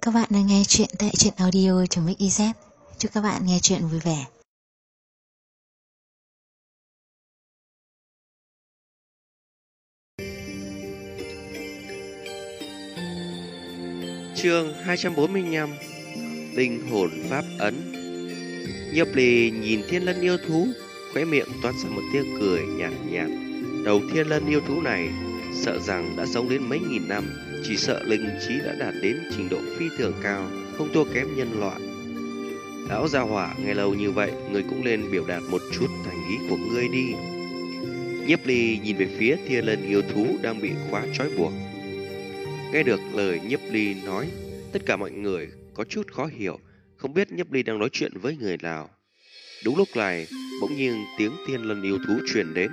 Các bạn đang nghe chuyện tại truyện audio.mix.iz. Chúc các bạn nghe chuyện vui vẻ. Chương 245 Linh hồn pháp ấn. Nhiếp Ly nhìn thiên lân yêu thú, khóe miệng toát ra một tia cười nhạt nhạt. Đầu thiên lân yêu thú này sợ rằng đã sống đến mấy nghìn năm, chỉ sợ linh trí đã đạt đến trình độ phi thường cao, không thua kém nhân loại. Lão gia hỏa, nghe lâu như vậy, người cũng nên biểu đạt một chút thành ý của ngươi đi. Nhiếp Ly nhìn về phía thiên lân yêu thú đang bị khóa trói buộc. Nghe được lời Nhiếp Ly nói, tất cả mọi người có chút khó hiểu, không biết Nhiếp Ly đang nói chuyện với người nào. Đúng lúc này, bỗng nhiên tiếng thiên lân yêu thú truyền đến.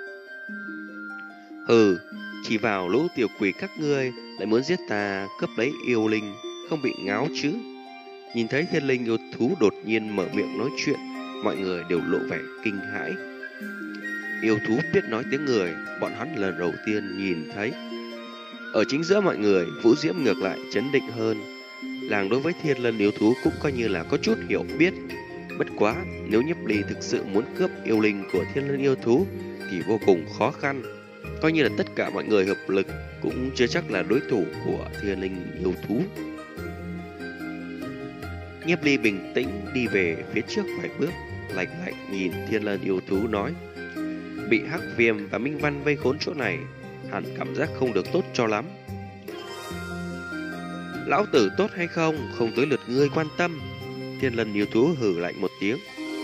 Hừ, chỉ vào lũ tiểu quỷ các ngươi lại muốn giết ta, cướp lấy yêu linh, không bị ngáo chứ? Nhìn thấy thiên linh yêu thú đột nhiên mở miệng nói chuyện, mọi người đều lộ vẻ kinh hãi. Yêu thú biết nói tiếng người, bọn hắn lần đầu tiên nhìn thấy. Ở chính giữa mọi người, Vũ Diễm ngược lại chấn định hơn. Làng đối với thiên lân yêu thú cũng coi như là có chút hiểu biết. Bất quá, nếu Nhiếp Ly thực sự muốn cướp yêu linh của thiên lân yêu thú thì vô cùng khó khăn. Coi như là tất cả mọi người hợp lực cũng chưa chắc là đối thủ của thiên linh yêu thú. Nhiếp Ly bình tĩnh đi về phía trước vài bước, lạnh lạnh nhìn thiên lân yêu thú nói: bị Hắc Viêm và Minh Văn vây khốn chỗ này, hẳn cảm giác không được tốt cho lắm. Lão tử tốt hay không, không tới lượt ngươi quan tâm. Thiên lân yêu thú hừ lạnh một tiếng.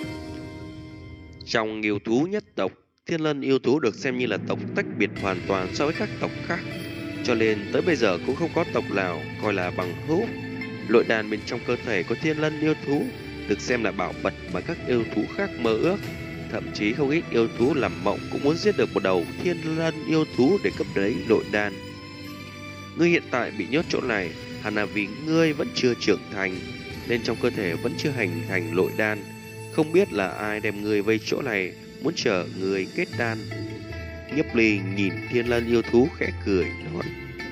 Trong yêu thú nhất tộc, thiên lân yêu thú được xem như là tộc tách biệt hoàn toàn so với các tộc khác, cho nên tới bây giờ cũng không có tộc nào coi là bằng hữu. Lội đàn bên trong cơ thể của thiên lân yêu thú được xem là bảo vật mà các yêu thú khác mơ ước. Thậm chí không ít yêu thú làm mộng cũng muốn giết được một đầu thiên lân yêu thú để cấp lấy lội đan. Ngươi hiện tại bị nhốt chỗ này hẳn là vì ngươi vẫn chưa trưởng thành, nên trong cơ thể vẫn chưa hình thành lội đan. Không biết là ai đem ngươi vây chỗ này, muốn chờ ngươi kết đan. Nhiếp Ly nhìn thiên lân yêu thú khẽ cười nói.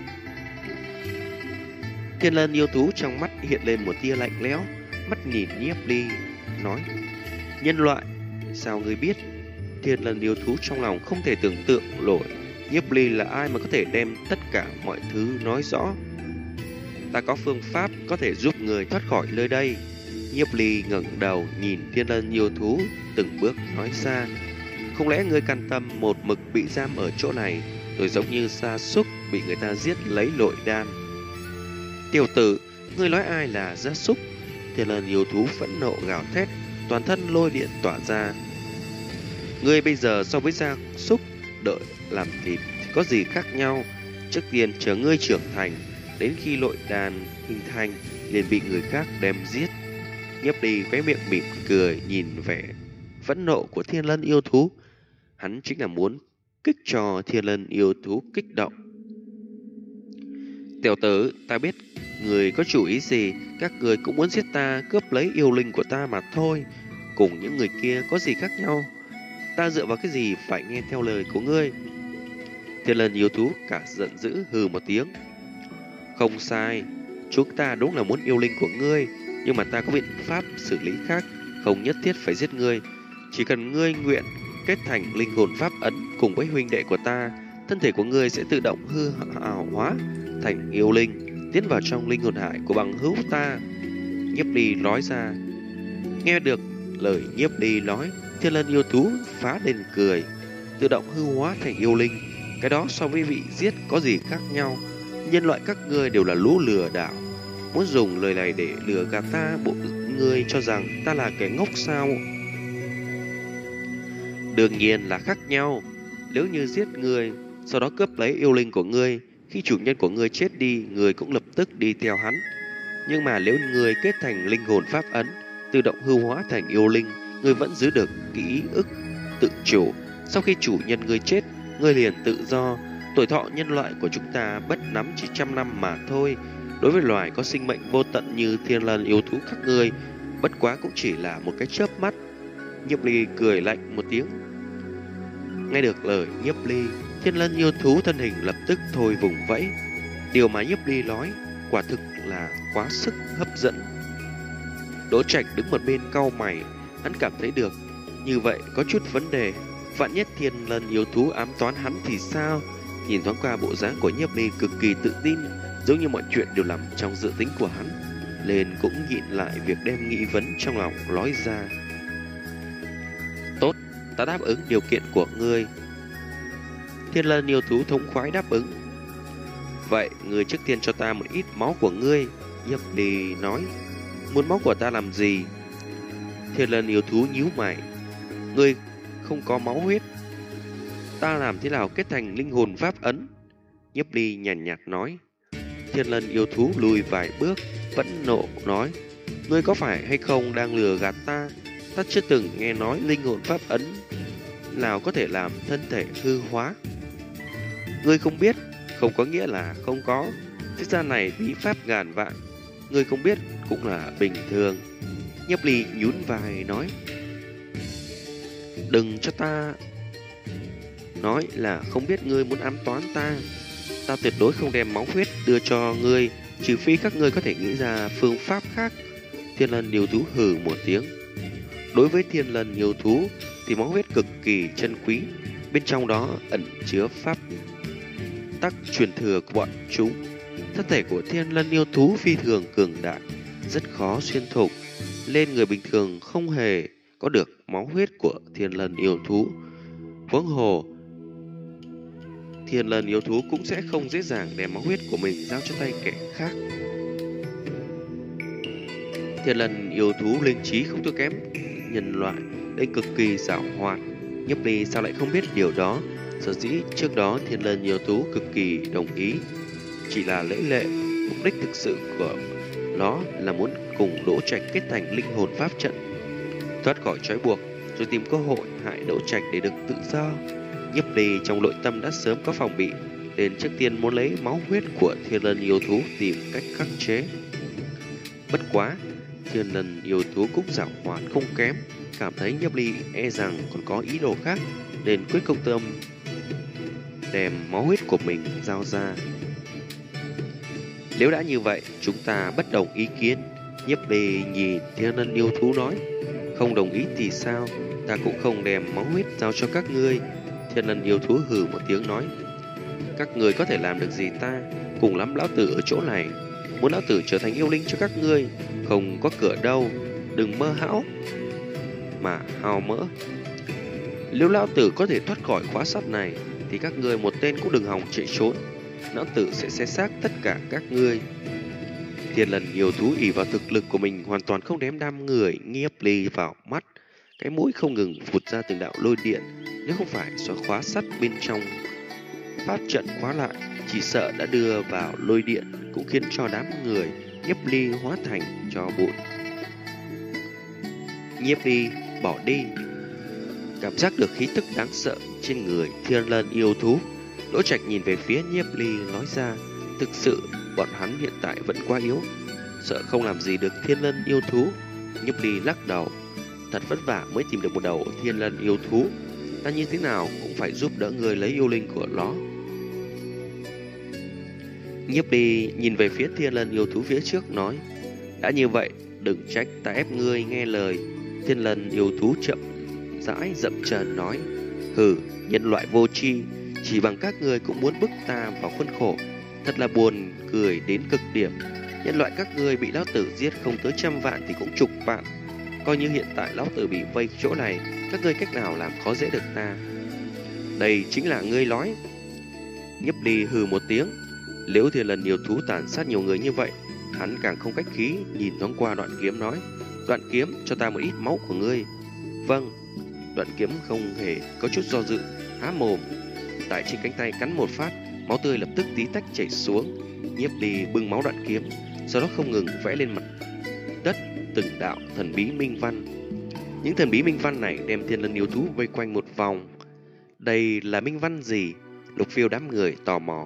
Thiên lân yêu thú trong mắt hiện lên một tia lạnh lẽo, mắt nhìn Nhiếp Ly nói: nhân loại, sao ngươi biết? Thiên lân yêu thú trong lòng không thể tưởng tượng nổi Nhiếp Ly là ai mà có thể đem tất cả mọi thứ nói rõ. Ta có phương pháp có thể giúp người thoát khỏi nơi đây. Nhiếp Ly ngẩng đầu nhìn thiên lân yêu thú, từng bước nói ra: không lẽ ngươi can tâm một mực bị giam ở chỗ này, rồi giống như sa súc bị người ta giết lấy lội đan? Tiểu tử, ngươi nói ai là gia súc? Thiên lân yêu thú phẫn nộ gào thét, toàn thân lôi điện tỏa ra. Ngươi bây giờ so với gia súc đợi làm thịt thì có gì khác nhau? Trước tiên chờ ngươi trưởng thành, đến khi lội đan hình thành liền bị người khác đem giết. Nhiếp Ly khóe miệng mỉm cười nhìn vẻ phẫn nộ của thiên lân yêu thú. Hắn chính là muốn kích cho thiên lân yêu thú kích động. Tiểu tử, ta biết người có chủ ý gì, các người cũng muốn giết ta, cướp lấy yêu linh của ta mà thôi. Cùng những người kia có gì khác nhau? Ta dựa vào cái gì phải nghe theo lời của ngươi? Thiên lân yêu thú cả giận dữ hừ một tiếng. Không sai, chúng ta đúng là muốn yêu linh của ngươi, nhưng mà ta có biện pháp xử lý khác, không nhất thiết phải giết ngươi. Chỉ cần ngươi nguyện kết thành linh hồn pháp ấn cùng với huynh đệ của ta, thân thể của ngươi sẽ tự động hư ảo hóa thành yêu linh, tiến vào trong linh hồn hải của bằng hữu ta. Nhiếp Ly nói ra. Nghe được lời Nhiếp Ly nói, thiên lân yêu thú phá lên cười. Tự động hư hóa thành yêu linh, cái đó so với bị giết có gì khác nhau? Nhân loại các ngươi đều là lũ lừa đảo, muốn dùng lời này để lừa gạt ta. Bộ ngươi cho rằng ta là kẻ ngốc sao? Đương nhiên là khác nhau. Nếu như giết ngươi, sau đó cướp lấy yêu linh của ngươi, khi chủ nhân của ngươi chết đi, ngươi cũng lập tức đi theo hắn. Nhưng mà nếu ngươi kết thành linh hồn pháp ấn, tự động hư hóa thành yêu linh, ngươi vẫn giữ được ký ức tự chủ. Sau khi chủ nhân ngươi chết, ngươi liền tự do. Tuổi thọ nhân loại của chúng ta bất nắm chỉ 100 năm mà thôi. Đối với loài có sinh mệnh vô tận như thiên lân yêu thú các ngươi, bất quá cũng chỉ là một cái chớp mắt. Nhiếp Ly cười lạnh một tiếng. Nghe được lời Nhiếp Ly, thiên lân yêu thú thân hình lập tức thôi vùng vẫy. Điều mà Nhiếp Ly nói quả thực là quá sức hấp dẫn. Đỗ Trạch đứng một bên cau mày, hắn cảm thấy được như vậy có chút vấn đề. Vạn nhất Thiên Lân yêu thú ám toán hắn thì sao? Nhìn thoáng qua bộ dáng của Nhiếp Ly cực kỳ tự tin, giống như mọi chuyện đều nằm trong dự tính của hắn, nên cũng nhịn lại việc đem nghi vấn trong lòng nói ra. Tốt, ta đáp ứng điều kiện của ngươi. Thiên Lân yêu thú thống khoái đáp ứng. Vậy ngươi trước tiên cho ta một ít máu của ngươi. Nhiếp Ly nói. Muốn máu của ta làm gì? Thiên Lân yêu thú nhíu mày. Ngươi không có máu huyết, ta làm thế nào kết thành linh hồn pháp ấn? Nhiếp Ly nhàn nhạt nói. Thiên Lân yêu thú lùi vài bước, phẫn nộ nói. Ngươi có phải hay không đang lừa gạt ta? Ta chưa từng nghe nói linh hồn pháp ấn nào có thể làm thân thể hư hóa. Ngươi không biết, không có nghĩa là không có. Thế gian này bí pháp ngàn vạn, ngươi không biết cũng là bình thường. Nhiếp Ly nhún vai nói. Đừng cho ta nói là không biết ngươi muốn ám toán ta. Ta tuyệt đối không đem máu huyết đưa cho ngươi, trừ phi các ngươi có thể nghĩ ra phương pháp khác. Thiên Lân yêu thú hừ một tiếng. Đối với Thiên Lân yêu thú thì máu huyết cực kỳ chân quý, bên trong đó ẩn chứa pháp tắc truyền thừa của bọn chúng. Thân thể của Thiên Lân yêu thú phi thường cường đại, rất khó xuyên thủng, nên người bình thường không hề có được máu huyết của Thiên Lân yêu thú. Huống hồ, Thiên Lân yêu thú cũng sẽ không dễ dàng đem máu huyết của mình giao cho tay kẻ khác. Thiên Lân yêu thú linh trí không thua kém nhân loại, đây cực kỳ giàu hoạt. Nhiếp Ly sao lại không biết điều đó? Sở dĩ trước đó Thiên Lân yêu thú cực kỳ đồng ý, chỉ là lễ lệ. Mục đích thực sự của nó là muốn cùng Đỗ Trạch kết thành linh hồn pháp trận, thoát khỏi trói buộc, rồi tìm cơ hội hại Đỗ Trạch để được tự do. Nhiếp Ly trong nội tâm đã sớm có phòng bị, nên trước tiên muốn lấy máu huyết của Thiên Lân yêu thú tìm cách khắc chế. Bất quá, Thiên Lân yêu thú cũng giảo hoạt không kém, cảm thấy Nhiếp Ly e rằng còn có ý đồ khác, nên quyết công tâm đem máu huyết của mình giao ra. Nếu đã như vậy, chúng ta bất đồng ý kiến. Nhiếp Ly nhìn Thiên Lân yêu thú nói. Không đồng ý thì sao? Ta cũng không đem máu huyết giao cho các ngươi. Thiên Lân yêu thú hừ một tiếng nói. Các ngươi có thể làm được gì ta? Cùng lắm lão tử ở chỗ này. Muốn lão tử trở thành yêu linh cho các ngươi, không có cửa đâu. Đừng mơ hão mà hao mỡ. Nếu lão tử có thể thoát khỏi khóa sắt này, thì các ngươi một tên cũng đừng hòng chạy trốn. Lão tử sẽ xé xác tất cả các ngươi. Thiên Lân yêu thú ỷ vào thực lực của mình hoàn toàn không đếm đám người Nhiếp Ly vào mắt. Cái mũi không ngừng phụt ra từng đạo lôi điện. Nếu không phải xóa khóa sắt bên trong pháp trận khóa lại, chỉ sợ đã đưa vào lôi điện, cũng khiến cho đám người Nhiếp Ly hóa thành tro bụi. Nhiếp Ly bỏ đi. Cảm giác được khí tức đáng sợ trên người Thiên Lân yêu thú, Đỗ Trạch nhìn về phía Nhiếp Ly nói ra. Thực sự bọn hắn hiện tại vẫn quá yếu, sợ không làm gì được Thiên Lân yêu thú. Nhiếp Ly lắc đầu. Thật vất vả mới tìm được một đầu Thiên Lân yêu thú, ta như thế nào cũng phải giúp đỡ người lấy yêu linh của nó. Nhiếp Ly nhìn về phía Thiên Lân yêu thú phía trước nói. Đã như vậy, đừng trách ta ép ngươi nghe lời. Thiên Lân yêu thú chậm rãi dậm chân nói. Hừ, nhân loại vô tri, chỉ bằng các ngươi cũng muốn bức ta vào khuôn khổ. Thật là buồn cười đến cực điểm. Nhân loại các ngươi bị lão tử giết không tới 100 vạn thì cũng chục vạn. Coi như hiện tại lão tử bị vây chỗ này, các ngươi cách nào làm khó dễ được ta? Đây chính là ngươi nói. Nhiếp Ly hừ một tiếng. Nếu Thiên Lân yêu thú tàn sát nhiều người như vậy, hắn càng không cách khí, nhìn thoáng qua Đoạn Kiếm nói. Đoạn Kiếm, cho ta một ít máu của ngươi. Vâng. Đoạn Kiếm không hề có chút do dự, há mồm, tại trên cánh tay cắn một phát, máu tươi lập tức tí tách chảy xuống. Nhiếp Ly bưng máu Đoạn Kiếm, sau đó không ngừng vẽ lên mặt đất từng đạo thần bí minh văn. Những thần bí minh văn này đem Thiên Lân yêu thú vây quanh một vòng. Đây là minh văn gì? Lục Phiêu đám người tò mò.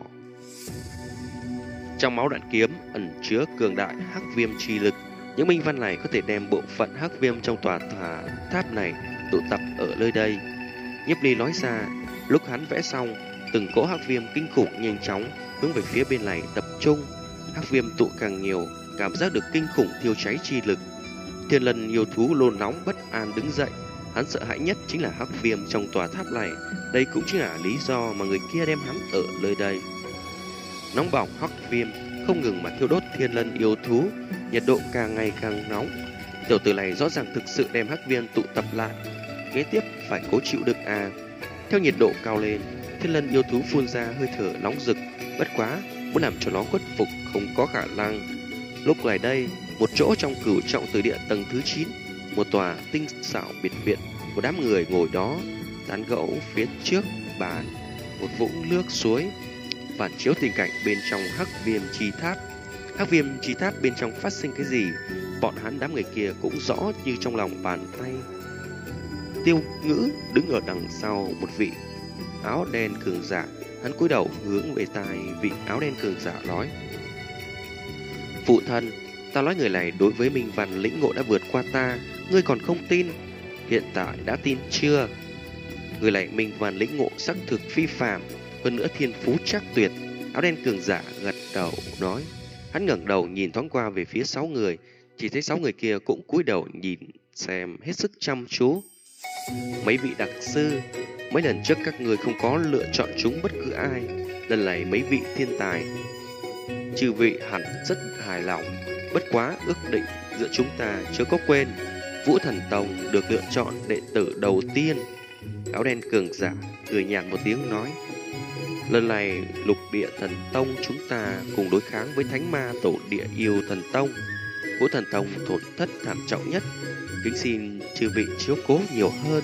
Trong máu Đoạn Kiếm ẩn chứa cường đại hắc viêm chi lực. Những minh văn này có thể đem bộ phận hắc viêm trong tòa tháp này tụ tập ở nơi đây. Nhiếp Ly nói ra. Lúc hắn vẽ xong, từng cỗ hắc viêm kinh khủng nhanh chóng hướng về phía bên này tập trung. Hắc viêm tụ càng nhiều, cảm giác được kinh khủng thiêu cháy chi lực. Thiên Lân yêu thú nôn nóng bất an đứng dậy. Hắn sợ hãi nhất chính là hắc viêm trong tòa tháp này. Đây cũng chính là lý do mà người kia đem hắn ở nơi đây. Nóng bỏng hắc viêm không ngừng mà thiêu đốt Thiên Lân yêu thú, nhiệt độ càng ngày càng nóng. Tiểu tử này rõ ràng thực sự đem hắc viêm tụ tập lại. Kế tiếp phải cố chịu đựng à. Theo nhiệt độ cao lên, Thiên Lân yêu thú phun ra hơi thở nóng rực. Bất quá, muốn làm cho nó khuất phục không có khả năng. Lúc này đây, một chỗ trong Cửu Trọng Tử Địa tầng thứ 9, một tòa tinh xảo biệt viện, một đám người ngồi đó tán gẫu phía trước bàn một vũng nước suối, phản chiếu tình cảnh bên trong hắc viêm chi tháp. Hắc viêm chi tháp bên trong phát sinh cái gì, bọn hắn đám người kia cũng rõ như trong lòng bàn tay. Tiêu Ngữ đứng ở đằng sau một vị áo đen cường giả, hắn cúi đầu hướng về tai vị áo đen cường giả nói: "Phụ thân, ta nói người này đối với Minh Văn lĩnh ngộ đã vượt qua ta, ngươi còn không tin? Hiện tại đã tin chưa?" Người này Minh Văn lĩnh ngộ xác thực phi phàm, hơn nữa thiên phú chắc tuyệt. Áo đen cường giả gật đầu nói. Hắn ngẩng đầu nhìn thoáng qua về phía 6 người, chỉ thấy 6 người kia cũng cúi đầu nhìn xem hết sức chăm chú. "Mấy vị đặc sư, mấy lần trước các người không có lựa chọn chúng bất cứ ai, lần này mấy vị thiên tài, chư vị hẳn rất hài lòng. Bất quá ước định giữa chúng ta chưa có quên, Vũ Thần Tông được lựa chọn đệ tử đầu tiên." Áo đen cường giả cười nhạt một tiếng nói: "Lần này Lục Địa Thần Tông chúng ta cùng đối kháng với Thánh Ma Tổ Địa Yêu Thần Tông. Vũ Thần Tông tổn thất thảm trọng nhất, kính xin chư vị chiếu cố nhiều hơn."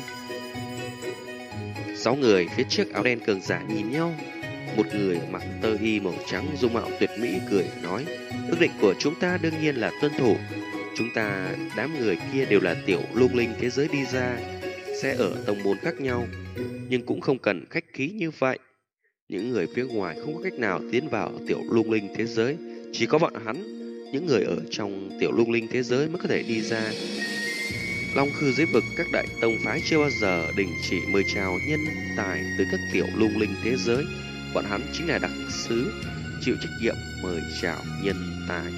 6 người phía trước áo đen cường giả nhìn nhau. Một người mặc tơ y màu trắng dung mạo tuyệt mỹ cười nói: "Ước định của chúng ta đương nhiên là tuân thủ. Chúng ta đám người kia đều là tiểu lung linh thế giới đi ra, sẽ ở tông môn khác nhau, nhưng cũng không cần khách khí như vậy. Những người phía ngoài không có cách nào tiến vào tiểu lung linh thế giới, chỉ có bọn hắn, những người ở trong tiểu lung linh thế giới mới có thể đi ra. Long Khư dưới vực các đại tông phái chưa bao giờ đình chỉ mời chào nhân tài từ các tiểu lung linh thế giới. Bọn hắn chính là đặc sứ, chịu trách nhiệm mời chào nhân tài."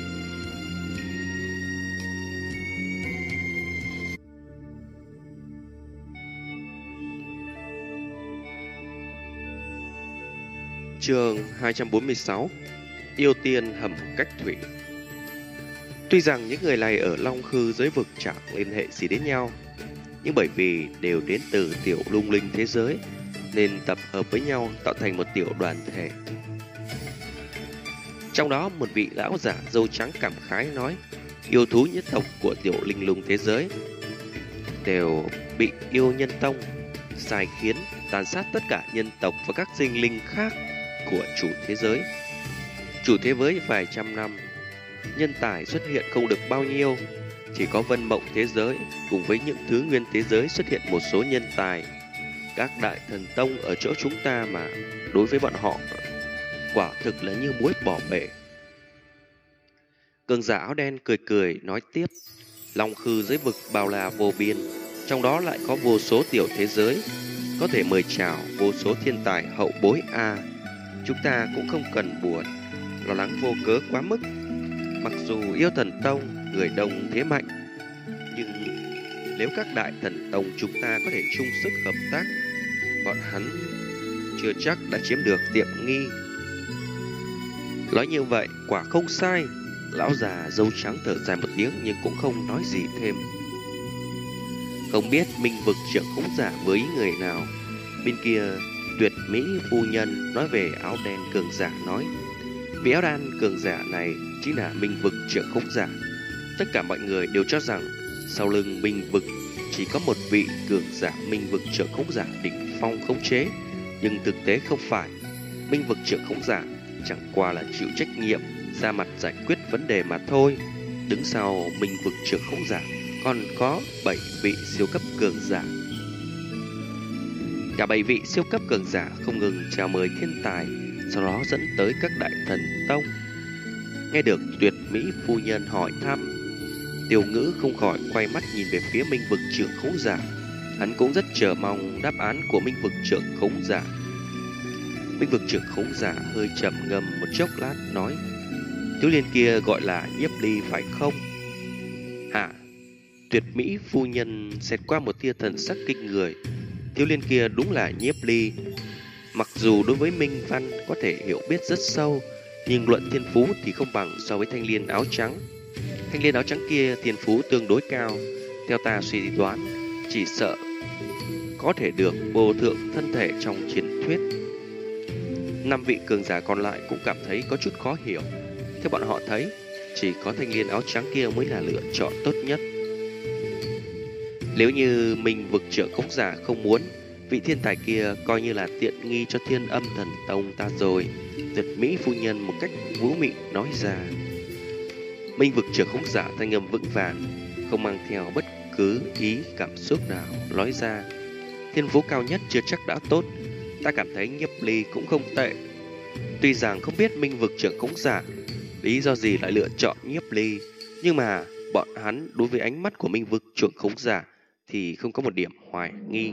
Chương 246: Yêu tiên hầm cách thủy. Tuy rằng những người này ở Long Khư giới vực chẳng liên hệ gì đến nhau, nhưng bởi vì đều đến từ tiểu lung linh thế giới nên tập hợp với nhau tạo thành một tiểu đoàn thể. Trong đó một vị lão giả râu trắng cảm khái nói: "Yêu thú nhất tộc của tiểu linh lung thế giới đều bị yêu nhân tông sai khiến tàn sát tất cả nhân tộc và các sinh linh khác của chủ thế giới. Chủ thế giới vài trăm năm, nhân tài xuất hiện không được bao nhiêu, chỉ có Vân Mộng thế giới cùng với những thứ nguyên thế giới xuất hiện một số nhân tài. Các đại thần tông ở chỗ chúng ta mà đối với bọn họ quả thực là như muối bỏ bể." Cường giả áo đen cười cười nói tiếp: "Long Khư giới vực bao la vô biên, trong đó lại có vô số tiểu thế giới, có thể mời chào vô số thiên tài hậu bối a. Chúng ta cũng không cần buồn, lo lắng vô cớ quá mức. Mặc dù yêu thần tông người đông thế mạnh, nhưng nếu các đại thần tông chúng ta có thể chung sức hợp tác, bọn hắn chưa chắc đã chiếm được tiện nghi." Nói như vậy quả không sai. Lão già râu trắng thở dài một tiếng nhưng cũng không nói gì thêm. Không biết Minh vực trưởng khống giả với người nào. Bên kia tuyệt mỹ phu nhân nói về áo đen cường giả nói: "Vị áo đen cường giả này chính là Minh vực trưởng khống giả." Tất cả mọi người đều cho rằng sau lưng Minh vực chỉ có một vị cường giả Minh vực trưởng khống giả đỉnh phong khống chế, nhưng thực tế không phải. Minh vực trưởng khống giả chẳng qua là chịu trách nhiệm ra mặt giải quyết vấn đề mà thôi. Đứng sau Minh vực trưởng khống giả còn có 7 vị siêu cấp cường giả. Cả 7 vị siêu cấp cường giả không ngừng chào mời thiên tài, sau đó dẫn tới các đại thần tông. Nghe được tuyệt mỹ phu nhân hỏi thăm, Tiêu Ngữ không khỏi quay mắt nhìn về phía Minh vực trưởng khống giả. Hắn cũng rất chờ mong đáp án của Minh vực trưởng khống giả. Minh vực trưởng khống giả hơi trầm ngâm một chốc lát nói: thiếu niên kia gọi là Nhiếp Ly phải không? Hả? Tuyệt mỹ phu nhân xẹt qua một tia thần sắc kinh người. Thiếu niên kia đúng là Nhiếp Ly. Mặc dù đối với Minh Văn có thể hiểu biết rất sâu, nhưng luận thiên phú thì không bằng so với thanh niên áo trắng. Thanh niên áo trắng kia thiên phú tương đối cao, theo ta suy đoán, chỉ sợ có thể được vô thượng thân thể trong truyền thuyết. 5 vị cường giả còn lại cũng cảm thấy có chút khó hiểu. Theo bọn họ thấy, chỉ có thanh niên áo trắng kia mới là lựa chọn tốt nhất. Nếu như mình vực trưởng khống giả không muốn, vị thiên tài kia coi như là tiện nghi cho Thiên Âm Thần Tông ta rồi. Tuyệt mỹ phu nhân một cách vũ mị nói ra. Minh vực trưởng khống giả thanh âm vững vàng, không mang theo bất cứ ý cảm xúc nào, nói ra. Thiên phú cao nhất chưa chắc đã tốt, ta cảm thấy Nhiếp Ly cũng không tệ. Tuy rằng không biết Minh vực trưởng khống giả lý do gì lại lựa chọn Nhiếp Ly, nhưng mà bọn hắn đối với ánh mắt của Minh vực trưởng khống giả thì không có một điểm hoài nghi.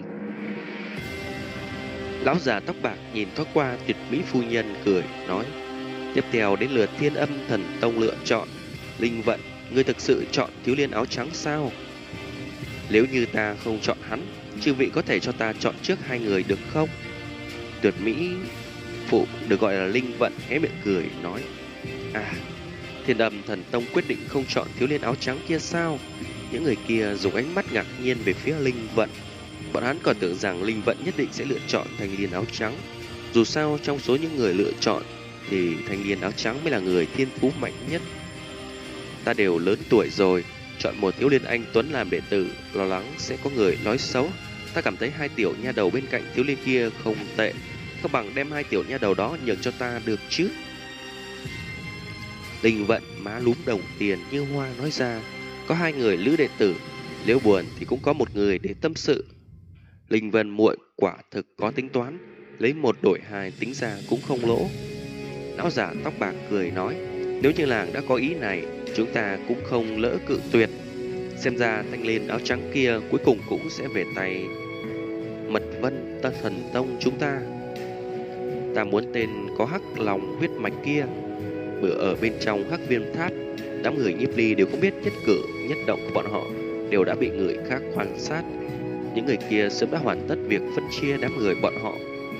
Lão già tóc bạc nhìn thoáng qua tuyệt mỹ phu nhân cười nói. Tiếp theo đến lượt Thiên Âm Thần Tông lựa chọn. Linh Vận, ngươi thực sự chọn thiếu niên áo trắng sao? Nếu như ta không chọn hắn, chư vị có thể cho ta chọn trước 2 người được không? Tuyệt mỹ phụ được gọi là Linh Vận hé miệng cười nói. Thiên Âm Thần Tông quyết định không chọn thiếu niên áo trắng kia sao? Những người kia dùng ánh mắt ngạc nhiên về phía Linh Vận. Bọn hắn còn tưởng rằng Linh Vận nhất định sẽ lựa chọn thanh niên áo trắng. Dù sao trong số những người lựa chọn thì thanh niên áo trắng mới là người thiên phú mạnh nhất. Ta đều lớn tuổi rồi, chọn một thiếu niên anh tuấn làm đệ tử, lo lắng sẽ có người nói xấu. Ta cảm thấy 2 tiểu nha đầu bên cạnh thiếu niên kia không tệ, không bằng đem 2 tiểu nha đầu đó nhường cho ta được chứ. Linh Vận má lúm đồng tiền như hoa nói ra. Có 2 người lữ đệ tử, nếu buồn thì cũng có một người để tâm sự. Linh Vân muội quả thực có tính toán, lấy 1 đổi 2 tính ra cũng không lỗ. Lão giả tóc bạc cười nói. Nếu như làng đã có ý này, chúng ta cũng không lỡ cự tuyệt. Xem ra thanh niên áo trắng kia cuối cùng cũng sẽ về tay Mật Vân ta Thần Tông chúng ta. Ta muốn tên có hắc lòng huyết mạch kia. Bữa ở bên trong Hắc Viêm Tháp, đám người Nhiếp Ly đều không biết nhất cử nhất động của bọn họ đều đã bị người khác quan sát. Những người kia sớm đã hoàn tất việc phân chia đám người bọn họ.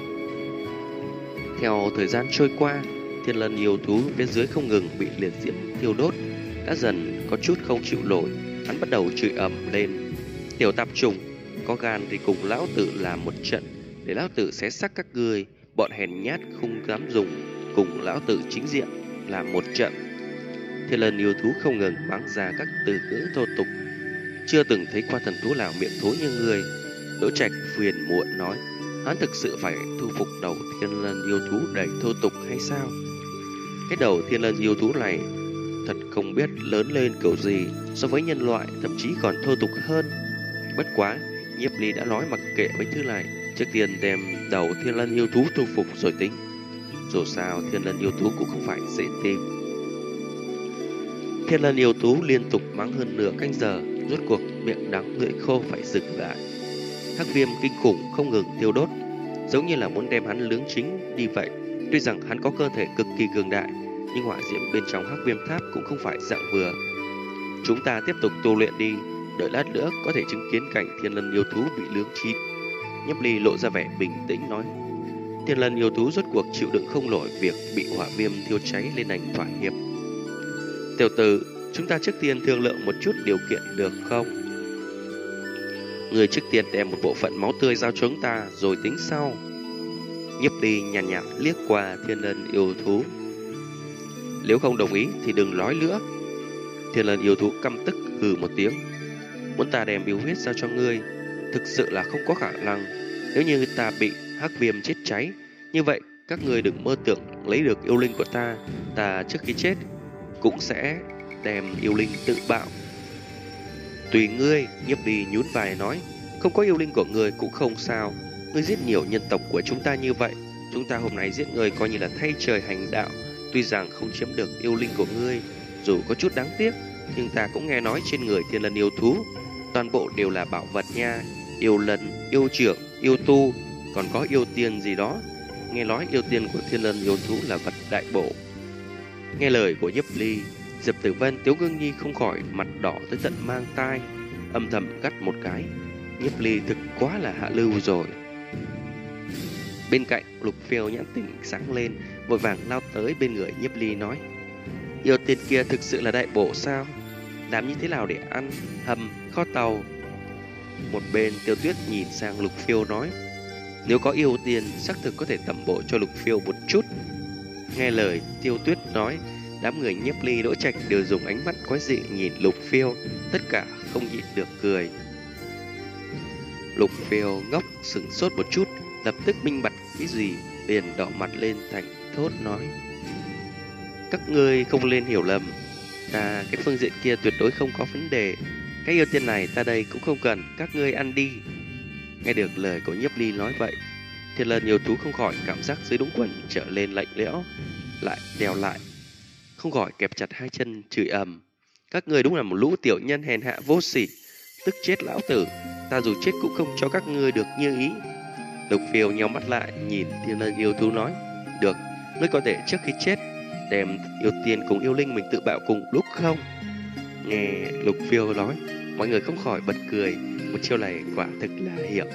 Theo thời gian trôi qua, Thiên Lân yêu thú phía dưới không ngừng bị liệt diễm thiêu đốt, đã dần có chút không chịu nổi. Hắn bắt đầu chửi ầm lên. Tiểu tạp trùng, có gan thì cùng lão tử làm một trận, để lão tử xé xác các ngươi. Bọn hèn nhát không dám dùng, cùng lão tử chính diện làm một trận. Thiên Lân yêu thú không ngừng mắng ra các từ ngữ thô tục. Chưa từng thấy qua thần thú nào miệng thối như người. Đỗ Trạch phiền muộn nói. Hắn thực sự phải thu phục đầu Thiên Lân yêu thú đầy thô tục hay sao? Cái đầu Thiên Lân yêu thú này thật không biết lớn lên kiểu gì, so với nhân loại thậm chí còn thô tục hơn. Bất quá, Nhiếp Ly đã nói mặc kệ với thứ này, trước tiên đem đầu Thiên Lân yêu thú thu phục rồi tính. Dù sao Thiên Lân yêu thú cũng không phải dễ tìm. Thiên Lân yêu thú liên tục mắng hơn nửa canh giờ, rốt cuộc miệng đắng lưỡi khô phải dừng lại. Hắc viêm kinh khủng không ngừng tiêu đốt, giống như là muốn đem hắn lướng chính đi vậy. Tuy rằng hắn có cơ thể cực kỳ cường đại, nhưng hỏa diễm bên trong Hắc Viêm Tháp cũng không phải dạng vừa. Chúng ta tiếp tục tu luyện đi, đợi lát nữa có thể chứng kiến cảnh Thiên Lân yêu thú bị lướng chín. Nhiếp Ly lộ ra vẻ bình tĩnh nói. Thiên Lân yêu thú rốt cuộc chịu đựng không nổi việc bị hỏa viêm thiêu cháy lên đành thỏa hiệp. Tiểu tử, chúng ta trước tiên thương lượng một chút điều kiện được không? Người trước tiên đem một bộ phận máu tươi giao cho chúng ta rồi tính sau. Nhiếp Ly nhàn nhạt liếc qua Thiên Lân yêu thú. Nếu không đồng ý thì đừng nói nữa. Thiên Lân yêu thú căm tức hừ một tiếng. Muốn ta đem yêu huyết giao cho ngươi, thực sự là không có khả năng. Nếu như ta bị hắc viêm chết cháy, như vậy các ngươi đừng mơ tưởng lấy được yêu linh của ta. Ta trước khi chết cũng sẽ đem yêu linh tự bạo. Tùy ngươi. Nhiếp Ly nhún vai nói. Không có yêu linh của ngươi cũng không sao. Ngươi giết nhiều nhân tộc của chúng ta như vậy, chúng ta hôm nay giết ngươi coi như là thay trời hành đạo. Tuy rằng không chiếm được yêu linh của ngươi, dù có chút đáng tiếc, nhưng ta cũng nghe nói trên người Thiên Lân yêu thú toàn bộ đều là bảo vật nha. Yêu lần, yêu trưởng, yêu tu, còn có yêu tiên gì đó. Nghe nói yêu tiên của Thiên Lân yêu thú là vật đại bổ. Nghe lời của Nhiếp Ly, Diệp Tử Vân, Tiếu Ngưng Nhi không khỏi mặt đỏ tới tận mang tai, âm thầm gắt một cái. Nhiếp Ly thực quá là hạ lưu rồi. Bên cạnh, Lục Phiêu nhãn tỉnh sáng lên, vội vàng lao tới bên người Nhiếp Ly nói: yêu tiên kia thực sự là đại bổ sao? Làm như thế nào để ăn? Hầm, kho tàu? Một bên Tiêu Tuyết nhìn sang Lục Phiêu nói: nếu có yêu tiên, xác thực có thể tẩm bổ cho Lục Phiêu một chút. Nghe lời Tiêu Tuyết nói, đám người Nhiếp Ly, Đỗ Trạch đều dùng ánh mắt quái dị nhìn Lục Phiêu, tất cả không nhịn được cười. Lục Phiêu ngốc sững sốt một chút, lập tức minh bạch cái gì, liền đỏ mặt lên thành thốt nói: các ngươi không nên hiểu lầm, ta cái phương diện kia tuyệt đối không có vấn đề. Cái yêu tiên này ta đây cũng không cần, các ngươi ăn đi. Nghe được lời của Nhiếp Ly nói vậy, Thiên Lân yêu thú không khỏi cảm giác dưới đũng quần trở lên lạnh lẽo, lại đèo lại, không khỏi kẹp chặt hai chân chửi ầm: các ngươi đúng là một lũ tiểu nhân hèn hạ vô sỉ, tức chết lão tử, ta dù chết cũng không cho các ngươi được như ý. Lục Phiêu nhắm mắt lại nhìn Thiên Lân yêu thú nói: được, ngươi có thể trước khi chết đem yêu tiên cùng yêu linh mình tự bạo cùng lúc không? Nghe Lục Phiêu nói, mọi người không khỏi bật cười, một chiêu này quả thực là hiểu.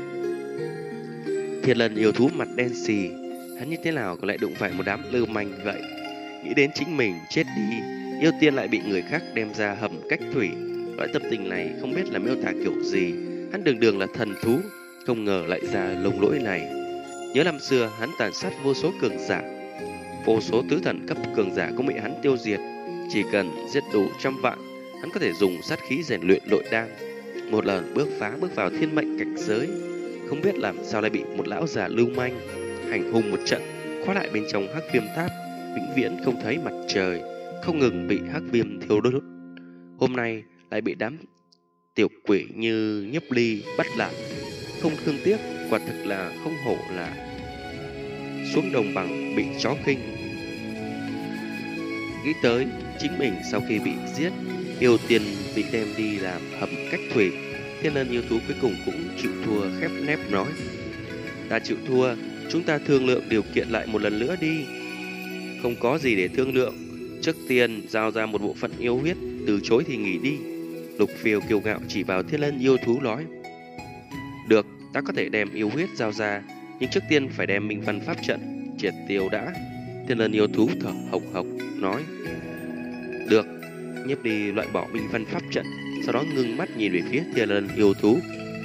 Thiên Lân yêu thú mặt đen xì, hắn như thế nào còn lại đụng phải một đám lưu manh vậy? Nghĩ đến chính mình chết đi, yêu tiên lại bị người khác đem ra hầm cách thủy, loại tâm tình này không biết là miêu tả kiểu gì. Hắn đường đường là thần thú, không ngờ lại ra lông lỗi này. Nhớ năm xưa hắn tàn sát vô số cường giả, vô số tứ thần cấp cường giả cũng bị hắn tiêu diệt. Chỉ cần giết đủ 100 vạn, hắn có thể dùng sát khí rèn luyện nội đan, một lần bước vào thiên mệnh cảnh giới. Không biết làm sao lại bị một lão già lưu manh hành hung một trận, khóa lại bên trong hắc viêm tháp, vĩnh viễn không thấy mặt trời, không ngừng bị hắc viêm thiêu đốt. Hôm nay lại bị đám tiểu quỷ như Nhiếp Ly bắt lại, không thương tiếc, quả thực là không hổ là xuống đồng bằng bị chó khinh. Nghĩ tới chính mình sau khi bị giết, yêu tiên bị đem đi làm hầm cách thủy, Thiên Lân yêu thú cuối cùng cũng chịu thua, khép nép nói: ta chịu thua, chúng ta thương lượng điều kiện lại một lần nữa đi. Không có gì để thương lượng, trước tiên giao ra một bộ phận yêu huyết, từ chối thì nghỉ đi. Lục Phiêu kiêu ngạo chỉ vào Thiên Lân yêu thú nói: được, ta có thể đem yêu huyết giao ra, nhưng trước tiên phải đem minh văn pháp trận triệt tiêu đã. Thiên Lân yêu thú thở hộc hộc nói: được. Nhiếp Ly loại bỏ minh văn pháp trận, sau đó ngưng mắt nhìn về phía Thiên Lân yêu thú.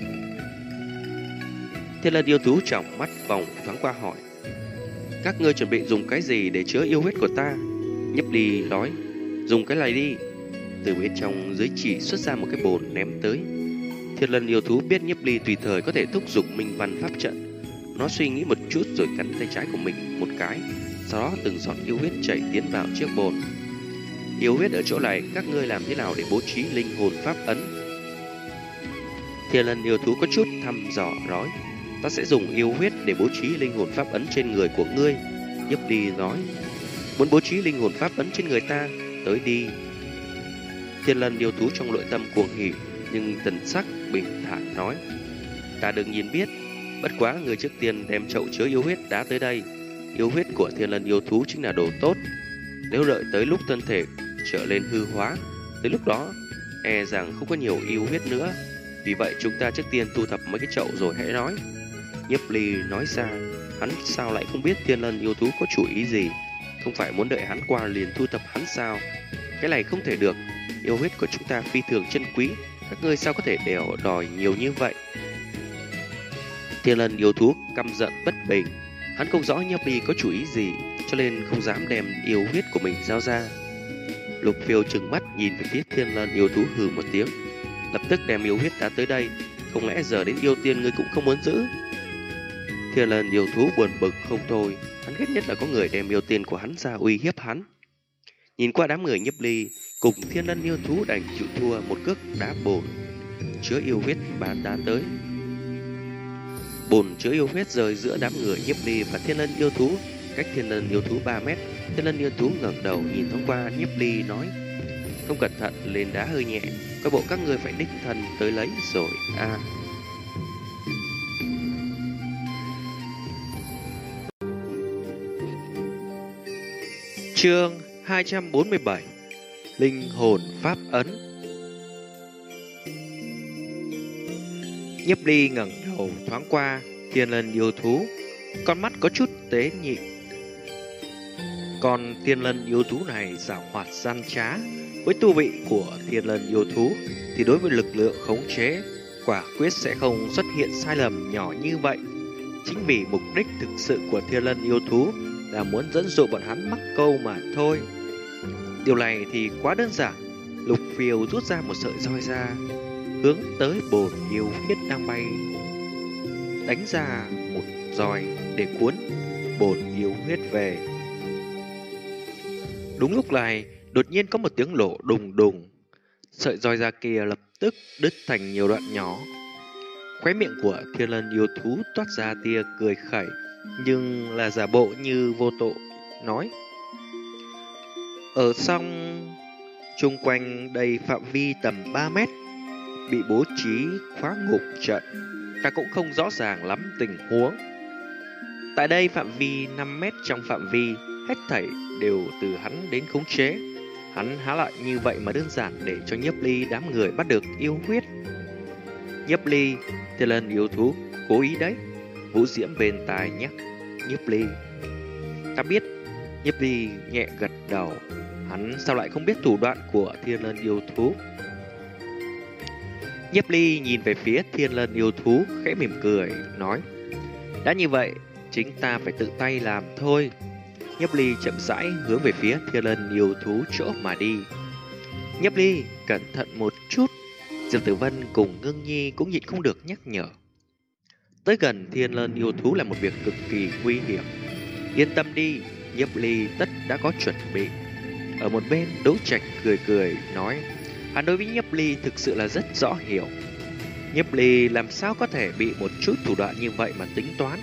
Thiên Lân yêu thú tròng mắt vòng thoáng qua hỏi: các ngươi chuẩn bị dùng cái gì để chứa yêu huyết của ta? Nhiếp Ly nói: dùng cái này đi. Từ bên trong dưới chỉ xuất ra một cái bồn ném tới. Thiên Lân yêu thú biết Nhiếp Ly tùy thời có thể thúc giục minh văn pháp trận, nó suy nghĩ một chút rồi cắn tay trái của mình một cái, sau đó từng giọt yêu huyết chảy tiến vào chiếc bồn. Yêu huyết ở chỗ này, các ngươi làm thế nào để bố trí linh hồn pháp ấn? Thiên Lân yêu thú có chút thăm dò nói: ta sẽ dùng yêu huyết để bố trí linh hồn pháp ấn trên người của ngươi. Nhiếp Ly nói: muốn bố trí linh hồn pháp ấn trên người ta, tới đi. Thiên Lân yêu thú trong nội tâm cuồng hỉ, nhưng thần sắc bình thản nói: ta đương nhiên biết, bất quá người trước tiên đem chậu chứa yêu huyết đá tới đây. Yêu huyết của Thiên Lân yêu thú chính là đồ tốt, nếu đợi tới lúc thân thể trở lên hư hóa, tới lúc đó e rằng không có nhiều yêu huyết nữa. Vì vậy chúng ta trước tiên thu thập mấy cái chậu rồi hãy nói. Nhiếp Ly nói ra, hắn sao lại không biết Thiên Lân yêu thú có chủ ý gì? Không phải muốn đợi hắn qua liền thu thập hắn sao? Cái này không thể được, yêu huyết của chúng ta phi thường chân quý, các ngươi sao có thể đòi nhiều như vậy? Thiên Lân yêu thú căm giận bất bình, hắn không rõ Nhiếp Ly có chủ ý gì, cho nên không dám đem yêu huyết của mình giao ra. Lục Phiêu trừng mắt nhìn về phía Thiên Lân yêu thú hừ một tiếng, lập tức đem yêu huyết đá tới đây. Không lẽ giờ đến yêu tiên ngươi cũng không muốn giữ? Thiên Lân yêu thú buồn bực không thôi, hắn ghét nhất là có người đem yêu tiên của hắn ra uy hiếp hắn. Nhìn qua đám người Nhiếp Ly cùng Thiên Lân yêu thú đành chịu thua, một cước đá bồn chứa yêu huyết bán đá tới. Bồn chứa yêu huyết rơi giữa đám người Nhiếp Ly và Thiên Lân yêu thú, cách Thiên Lân yêu thú 3 mét. Thiên Lân yêu thú ngẩng đầu nhìn thoáng qua Nhiếp Ly nói: không cẩn thận lên đá hơi nhẹ, coi bộ các ngươi phải đích thân tới lấy rồi à. Chương 247. Linh hồn pháp ấn. Nhiếp Ly ngẩng đầu thoáng qua Thiên Lân yêu thú, con mắt có chút tế nhị. Còn Thiên Lân yêu thú này giảo hoạt gian trá, với tu vị của Thiên Lân yêu thú thì đối với lực lượng khống chế quả quyết sẽ không xuất hiện sai lầm nhỏ như vậy. Chính vì mục đích thực sự của Thiên Lân yêu thú là muốn dẫn dụ bọn hắn mắc câu mà thôi. Điều này thì quá đơn giản. Lục Phiêu rút ra một sợi roi ra, hướng tới bồn yêu huyết đang bay, đánh ra một roi để cuốn bồn yêu huyết về. Đúng lúc này, đột nhiên có một tiếng nổ đùng đùng. Sợi roi ra kia lập tức đứt thành nhiều đoạn nhỏ. Khóe miệng của Thiên Lân yêu thú toát ra tia cười khẩy, nhưng là giả bộ như vô tội, nói: ở xong chung quanh đây phạm vi tầm 3 mét bị bố trí khóa ngục trận, ta cũng không rõ ràng lắm tình huống. Tại đây phạm vi 5 mét trong phạm vi, hết thảy đều từ hắn đến khống chế. Hắn há lại như vậy mà đơn giản để cho Nhiếp Ly đám người bắt được yêu huyết. Nhiếp Ly, Thiên Lân yêu thú cố ý đấy. Vũ Diễm bên tai nhắc Nhiếp Ly. Ta biết. Nhiếp Ly nhẹ gật đầu. Hắn sao lại không biết thủ đoạn của Thiên Lân yêu thú? Nhiếp Ly nhìn về phía Thiên Lân yêu thú, khẽ mỉm cười, nói: đã như vậy, chính ta phải tự tay làm thôi. Nhiếp Ly chậm rãi hướng về phía Thiên Lân yêu thú chỗ mà đi. Nhiếp Ly, cẩn thận một chút. Diệp Tử Vân cùng Ngưng Nhi cũng nhịn không được nhắc nhở. Tới gần Thiên Lân yêu thú là một việc cực kỳ nguy hiểm. Yên tâm đi, Nhiếp Ly tất đã có chuẩn bị. Ở một bên, Đỗ Trạch cười cười nói: hắn đối với Nhiếp Ly thực sự là rất rõ hiểu. Nhiếp Ly làm sao có thể bị một chút thủ đoạn như vậy mà tính toán.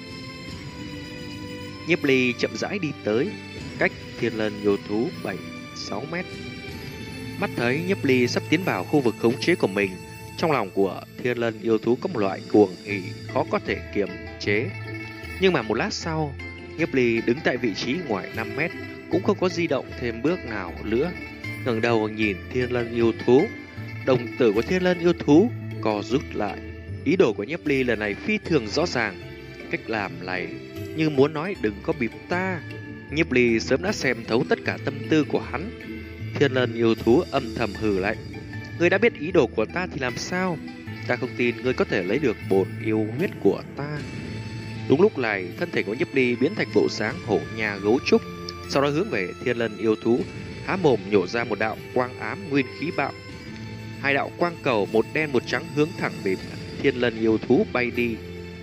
Nhiếp Ly chậm rãi đi tới, cách Thiên Lân yêu thú 7-6 mét. Mắt thấy Nhiếp Ly sắp tiến vào khu vực khống chế của mình, trong lòng của Thiên Lân yêu thú có một loại cuồng hỉ khó có thể kiềm chế. Nhưng mà một lát sau, Nhiếp Ly đứng tại vị trí ngoài 5 mét, cũng không có di động thêm bước nào nữa. Ngẩng đầu nhìn Thiên Lân yêu thú, đồng tử của Thiên Lân yêu thú co rút lại. Ý đồ của Nhiếp Ly lần này phi thường rõ ràng. Cách làm này như muốn nói đừng có bịp ta. Nhiếp Ly sớm đã xem thấu tất cả tâm tư của hắn. Thiên Lân yêu thú âm thầm hừ lạnh: ngươi đã biết ý đồ của ta thì làm sao? Ta không tin ngươi có thể lấy được bổn yêu huyết của ta. Đúng lúc này, thân thể của Nhiếp Ly biến thành bộ dáng hổ nhà gấu trúc, sau đó hướng về Thiên Lân yêu thú, há mồm nhổ ra một đạo quang ám nguyên khí bạo. Hai đạo quang cầu, một đen một trắng hướng thẳng về Thiên Lân yêu thú bay đi.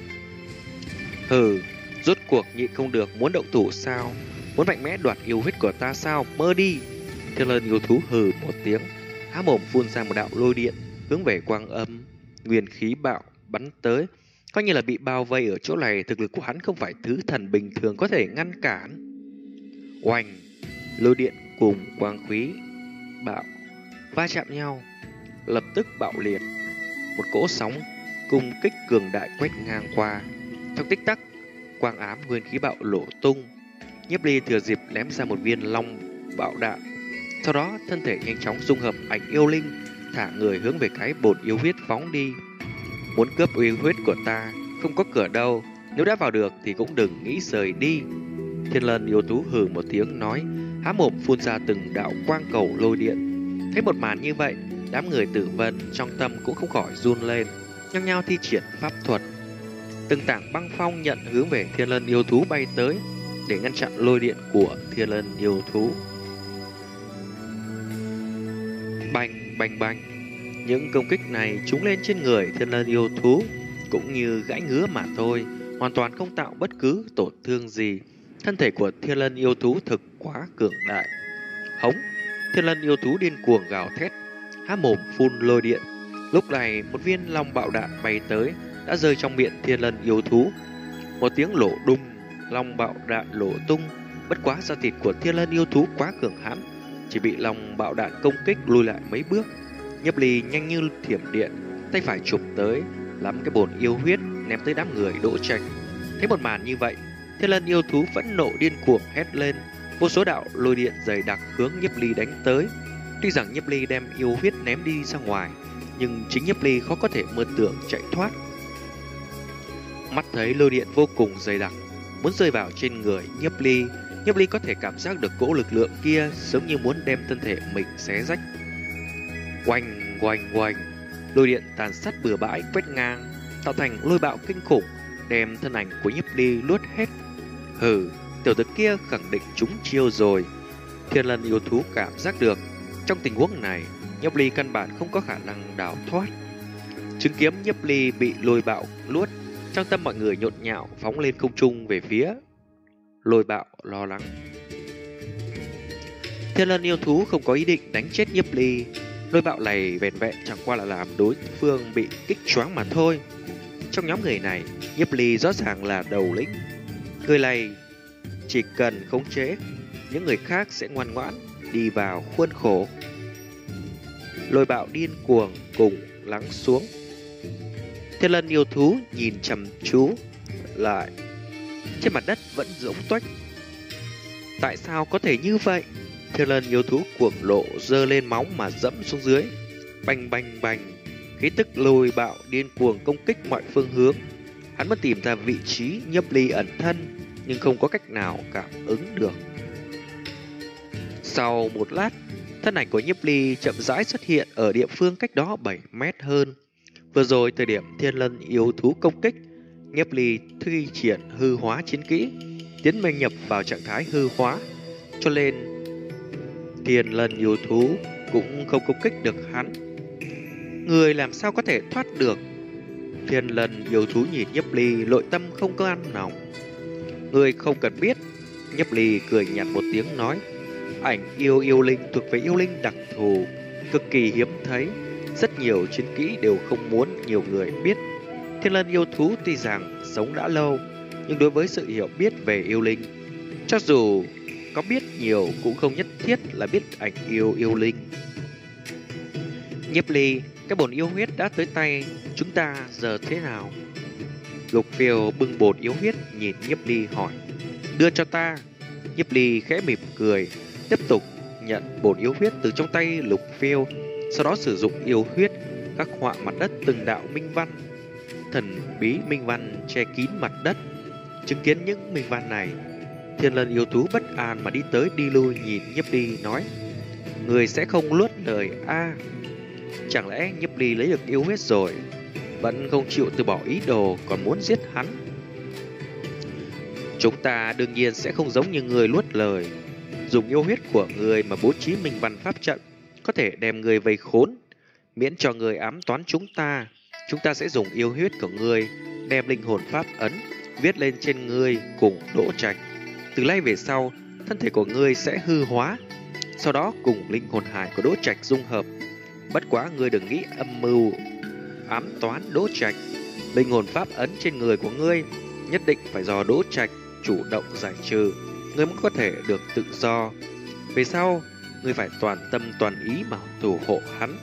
Hừ, rốt cuộc nhịn không được muốn động thủ sao? Muốn mạnh mẽ đoạt yêu huyết của ta sao? Mơ đi! Thiên Lân yêu thú hừ một tiếng, há mồm phun ra một đạo lôi điện hướng về quang âm nguyên khí bạo bắn tới. Coi như là bị bao vây ở chỗ này, thực lực của hắn không phải thứ thần bình thường có thể ngăn cản. Oanh! Lôi điện cùng quang khí bạo va chạm nhau, lập tức bạo liệt. Một cỗ sóng cung kích cường đại quét ngang qua. Trong tích tắc, quang ám nguyên khí bạo nổ tung. Nhiếp Ly thừa dịp ném ra một viên long bạo đạn. Sau đó thân thể nhanh chóng dung hợp ảnh yêu linh, thả người hướng về cái bồn yêu huyết phóng đi. Muốn cướp yêu huyết của ta, không có cửa đâu. Nếu đã vào được thì cũng đừng nghĩ rời đi. Thiên Lân yêu thú hừ một tiếng nói, há mồm phun ra từng đạo quang cầu lôi điện. Thấy một màn như vậy, đám người Tử Vân trong tâm cũng không khỏi run lên, nhao nhao thi triển pháp thuật. Từng tảng băng phong nhận hướng về Thiên Lân yêu thú bay tới để ngăn chặn lôi điện của Thiên Lân yêu thú. Bành bành bành, những công kích này trúng lên trên người Thiên Lân yêu thú cũng như gãi ngứa mà thôi, hoàn toàn không tạo bất cứ tổn thương gì. Thân thể của Thiên Lân yêu thú thực quá cường đại. Hống! Thiên Lân yêu thú điên cuồng gào thét, há mồm phun lôi điện. Lúc này một viên long bạo đạn bay tới, đã rơi trong miệng Thiên Lân yêu thú. Một tiếng nổ đùng, long bạo đạn nổ tung. Bất quá da thịt của Thiên Lân yêu thú quá cường hãn, chỉ bị long bạo đạn công kích lùi lại mấy bước. Nhiếp Ly nhanh như thiểm điện, tay phải chụp tới, lắm cái bồn yêu huyết ném tới đám người Đỗ Trạch. Thấy một màn như vậy, Thiên Lân yêu thú phẫn nộ điên cuồng hét lên, Vô số đạo lôi điện dày đặc hướng Nhiếp Ly đánh tới. Tuy rằng Nhiếp Ly đem yêu huyết ném đi ra ngoài, nhưng chính Nhiếp Ly khó có thể mơ tưởng chạy thoát. Mắt thấy lôi điện vô cùng dày đặc muốn rơi vào trên người Nhiếp Ly có thể cảm giác được cỗ lực lượng kia giống như muốn đem thân thể mình xé rách. Oanh oanh oanh, lôi điện tàn sát bừa bãi quét ngang, tạo thành lôi bạo kinh khủng, đem thân ảnh của Nhiếp Ly luốt hết. Hừ, tiểu tử kia khẳng định trúng chiêu rồi. Thiên Lân yêu thú cảm giác được, trong tình huống này, Nhiếp Ly căn bản không có khả năng đào thoát. Chứng kiếm Nhiếp Ly bị lôi bạo luốt, trong tâm mọi người nhộn nhạo phóng lên không trung về phía lôi bạo lo lắng. Thiên Lân yêu thú không có ý định đánh chết Nhiếp Ly. Lôi bạo này vẹn vẹn chẳng qua là làm đối phương bị kích choáng mà thôi. Trong nhóm người này, Nhiếp Ly rõ ràng là đầu lĩnh. Người này chỉ cần khống chế, những người khác sẽ ngoan ngoãn đi vào khuôn khổ. Lôi bạo điên cuồng cùng lắng xuống. Thiên Lân yêu thú nhìn chăm chú lại, trên mặt đất vẫn rỗng tuếch. Tại sao có thể như vậy? Thiên Lân yêu thú cuồng lộ giơ lên móng mà dẫm xuống dưới. Bành bành bành, khí tức lôi bạo điên cuồng công kích mọi phương hướng. Hắn muốn tìm ra vị trí Nhiếp Ly ẩn thân, nhưng không có cách nào cảm ứng được. Sau một lát, thân ảnh của Nhiếp Ly chậm rãi xuất hiện ở địa phương cách đó 7 mét hơn. Vừa rồi thời điểm Thiên Lân yêu thú công kích, Nhiếp Ly thi triển hư hóa chiến kỹ, tiến mình nhập vào trạng thái hư hóa, cho nên Thiên Lân yêu thú cũng không công kích được hắn. Người làm sao có thể thoát được? Thiên Lân yêu thú nhìn Nhiếp Ly, nội tâm không có ăn lòng. Người không cần biết. Nhiếp Ly cười nhạt một tiếng nói, ảnh yêu linh thuộc về yêu linh đặc thù, cực kỳ hiếm thấy. Rất nhiều chiến kỹ đều không muốn nhiều người biết. Thiên Lân yêu thú tuy rằng sống đã lâu, nhưng đối với sự hiểu biết về yêu linh, cho dù có biết nhiều cũng không nhất thiết là biết ảnh yêu linh. Nhiếp Ly, cái bồn yêu huyết đã tới tay, chúng ta giờ thế nào? Lục Phiêu bưng bột yêu huyết nhìn Nhiếp Ly hỏi, đưa cho ta. Nhiếp Ly khẽ mỉm cười, tiếp tục nhận bột yêu huyết từ trong tay Lục Phiêu, sau đó sử dụng yêu huyết khắc họa mặt đất từng đạo minh văn. Thần bí minh văn che kín mặt đất. Chứng kiến những minh văn này, Thiên Lân yêu thú bất an mà đi tới đi lui nhìn Nhiếp Ly nói, người sẽ không luốt lời a? Chẳng lẽ Nhiếp Ly lấy được yêu huyết rồi vẫn không chịu từ bỏ ý đồ, còn muốn giết hắn? Chúng ta đương nhiên sẽ không giống như người luốt lời. Dùng yêu huyết của người mà bố trí minh văn pháp trận, có thể đem người vây khốn. Miễn cho người ám toán chúng ta sẽ dùng yêu huyết của người đem linh hồn pháp ấn viết lên trên người cùng Đỗ Trạch. Từ nay về sau, thân thể của ngươi sẽ hư hóa, sau đó cùng linh hồn hải của Đỗ Trạch dung hợp. Bất quá ngươi đừng nghĩ âm mưu ám toán Đỗ Trạch. Linh hồn pháp ấn trên người của ngươi nhất định phải do Đỗ Trạch chủ động giải trừ, ngươi mới có thể được tự do. Về sau, ngươi phải toàn tâm toàn ý mà thủ hộ hắn.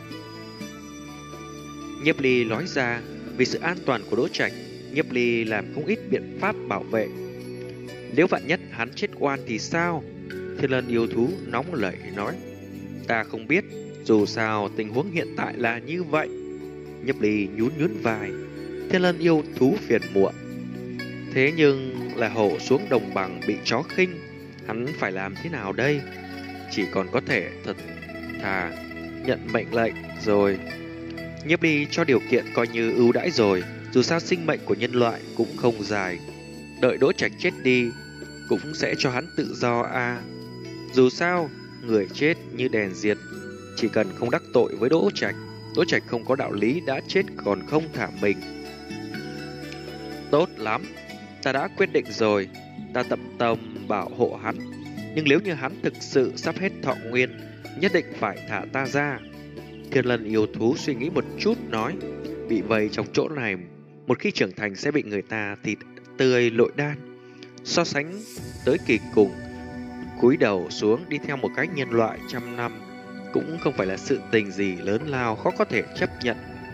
Nhiếp Ly nói ra, vì sự an toàn của Đỗ Trạch, Nhiếp Ly làm không ít biện pháp bảo vệ. Nếu vạn nhất hắn chết oan thì sao? Thiên Lân yêu thú nóng lẩy nói, ta không biết, dù sao tình huống hiện tại là như vậy. Nhiếp Ly nhún nhún vai. Thiên Lân yêu thú phiền muộn. Thế nhưng là hổ xuống đồng bằng bị chó khinh, hắn phải làm thế nào đây? Chỉ còn có thể thật thà nhận mệnh lệnh rồi. Nhiếp Ly cho điều kiện coi như ưu đãi rồi, dù sao sinh mệnh của nhân loại cũng không dài. Đợi Đỗ Trạch chết đi cũng sẽ cho hắn tự do a. Dù sao, người chết như đèn diệt, chỉ cần không đắc tội với Đỗ Trạch không có đạo lý đã chết còn không thả mình. Tốt lắm, ta đã quyết định rồi, ta tập tâm bảo hộ hắn. Nhưng nếu như hắn thực sự sắp hết thọ nguyên, nhất định phải thả ta ra. Thiên Lân yêu thú suy nghĩ một chút nói, bị vây trong chỗ này, một khi trưởng thành sẽ bị người ta thịt tươi lội đan. So sánh tới kỳ cùng, cúi đầu xuống đi theo một cái nhân loại trăm năm cũng không phải là sự tình gì lớn lao khó có thể chấp nhận.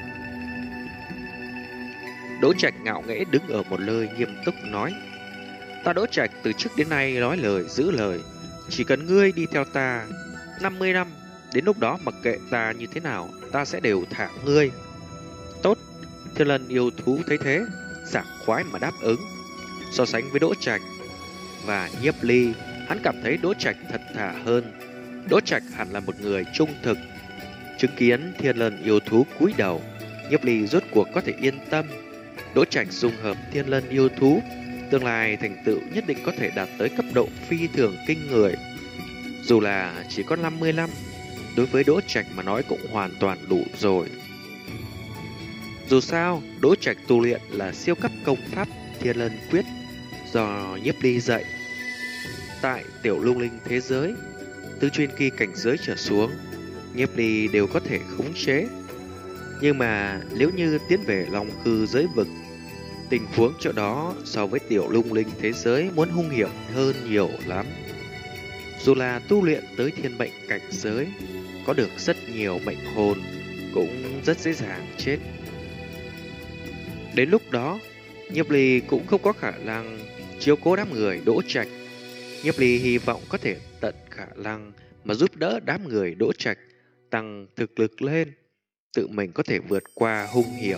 Đỗ Trạch ngạo nghễ đứng ở một nơi nghiêm túc nói, ta Đỗ Trạch từ trước đến nay nói lời giữ lời, Chỉ cần ngươi đi theo ta 50 năm, đến lúc đó mặc kệ ta như thế nào, ta sẽ đều thả ngươi. Tốt, Thiên Lân yêu thú thấy thế, sảng khoái mà đáp ứng. So sánh với Đỗ Trạch và Nhiếp Ly, hắn cảm thấy Đỗ Trạch thật thà hơn. Đỗ Trạch hẳn là một người trung thực. Chứng kiến Thiên Lân yêu thú cúi đầu, Nhiếp Ly rốt cuộc có thể yên tâm. Đỗ Trạch dung hợp Thiên Lân yêu thú, tương lai thành tựu nhất định có thể đạt tới cấp độ phi thường kinh người. Dù là chỉ có 55, đối với Đỗ Trạch mà nói cũng hoàn toàn đủ rồi. Dù sao, Đỗ Trạch tu luyện là siêu cấp công pháp Thiên Lân Quyết do Nhiếp Ly dạy. Tại tiểu lung linh thế giới, từ truyền kỳ cảnh giới trở xuống, Nhiếp Ly đều có thể khống chế. Nhưng mà nếu như tiến về Long Khư giới vực, tình huống chỗ đó so với tiểu lung linh thế giới muốn hung hiểm hơn nhiều lắm. Dù là tu luyện tới thiên mệnh cảnh giới, có được rất nhiều mệnh hồn, cũng rất dễ dàng chết. Đến lúc đó, Nhiếp Ly cũng không có khả năng chiếu cố đám người Đỗ Trạch. Nhiếp Ly hy vọng có thể tận khả năng mà giúp đỡ đám người Đỗ Trạch tăng thực lực lên, tự mình có thể vượt qua hung hiểm.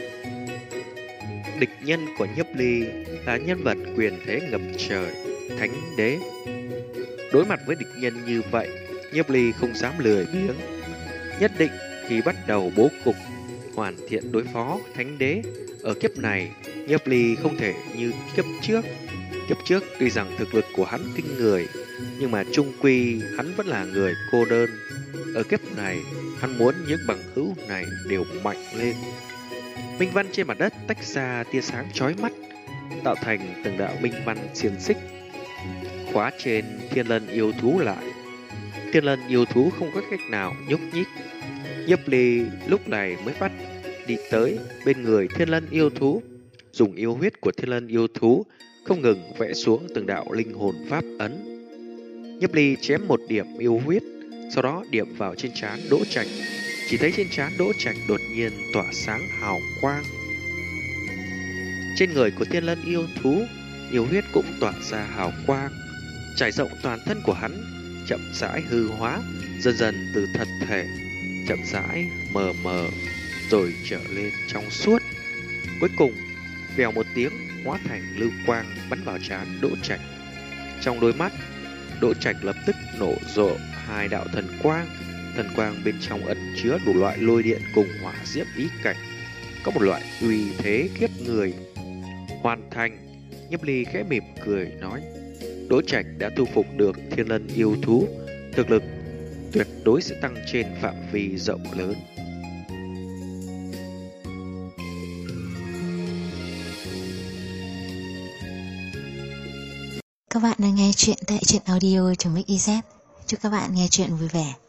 Địch nhân của Nhiếp Ly là nhân vật quyền thế ngập trời, Thánh Đế. Đối mặt với địch nhân như vậy, Nhiếp Ly không dám lười biếng. Nhất định khi bắt đầu bố cục hoàn thiện đối phó Thánh Đế, ở kiếp này Nhiếp Ly không thể như kiếp trước. Kiếp trước tuy rằng thực lực của hắn kinh người, nhưng mà chung quy hắn vẫn là người cô đơn. Ở kiếp này, hắn muốn những bằng hữu này đều mạnh lên. Minh văn trên mặt đất tách ra tia sáng chói mắt, tạo thành từng đạo minh văn xiềng xích khóa trên Thiên Lân yêu thú lại. Thiên Lân yêu thú không có cách nào nhúc nhích. Nhiếp Ly lúc này mới bắt đi tới bên người Thiên Lân yêu thú, dùng yêu huyết của Thiên Lân yêu thú không ngừng vẽ xuống từng đạo linh hồn pháp ấn. Nhiếp Ly chém một điểm yêu huyết, sau đó điểm vào trên trán Đỗ Trạch. Chỉ thấy trên trán Đỗ Trạch đột nhiên tỏa sáng hào quang. Trên người của Thiên Lân yêu thú, yêu huyết cũng tỏa ra hào quang, trải rộng toàn thân của hắn, chậm rãi hư hóa, dần dần từ thật thể chậm rãi mờ mờ, rồi trở lên trong suốt. Cuối cùng, vèo một tiếng, hóa thành lưu quang bắn vào trán Đỗ Trạch. Trong đôi mắt, Đỗ Trạch lập tức nổ rộ hai đạo thần quang bên trong ẩn chứa đủ loại lôi điện cùng hỏa diễm ý cảnh, có một loại uy thế khiếp người. Hoàn thành. Nhiếp Ly khẽ mỉm cười nói, Đỗ Trạch đã thu phục được Thiên Lân yêu thú, thực lực tuyệt đối sẽ tăng trên phạm vi rộng lớn. Các bạn đang nghe chuyện tại truyện audio.mix.iz. Chúc các bạn nghe chuyện vui vẻ.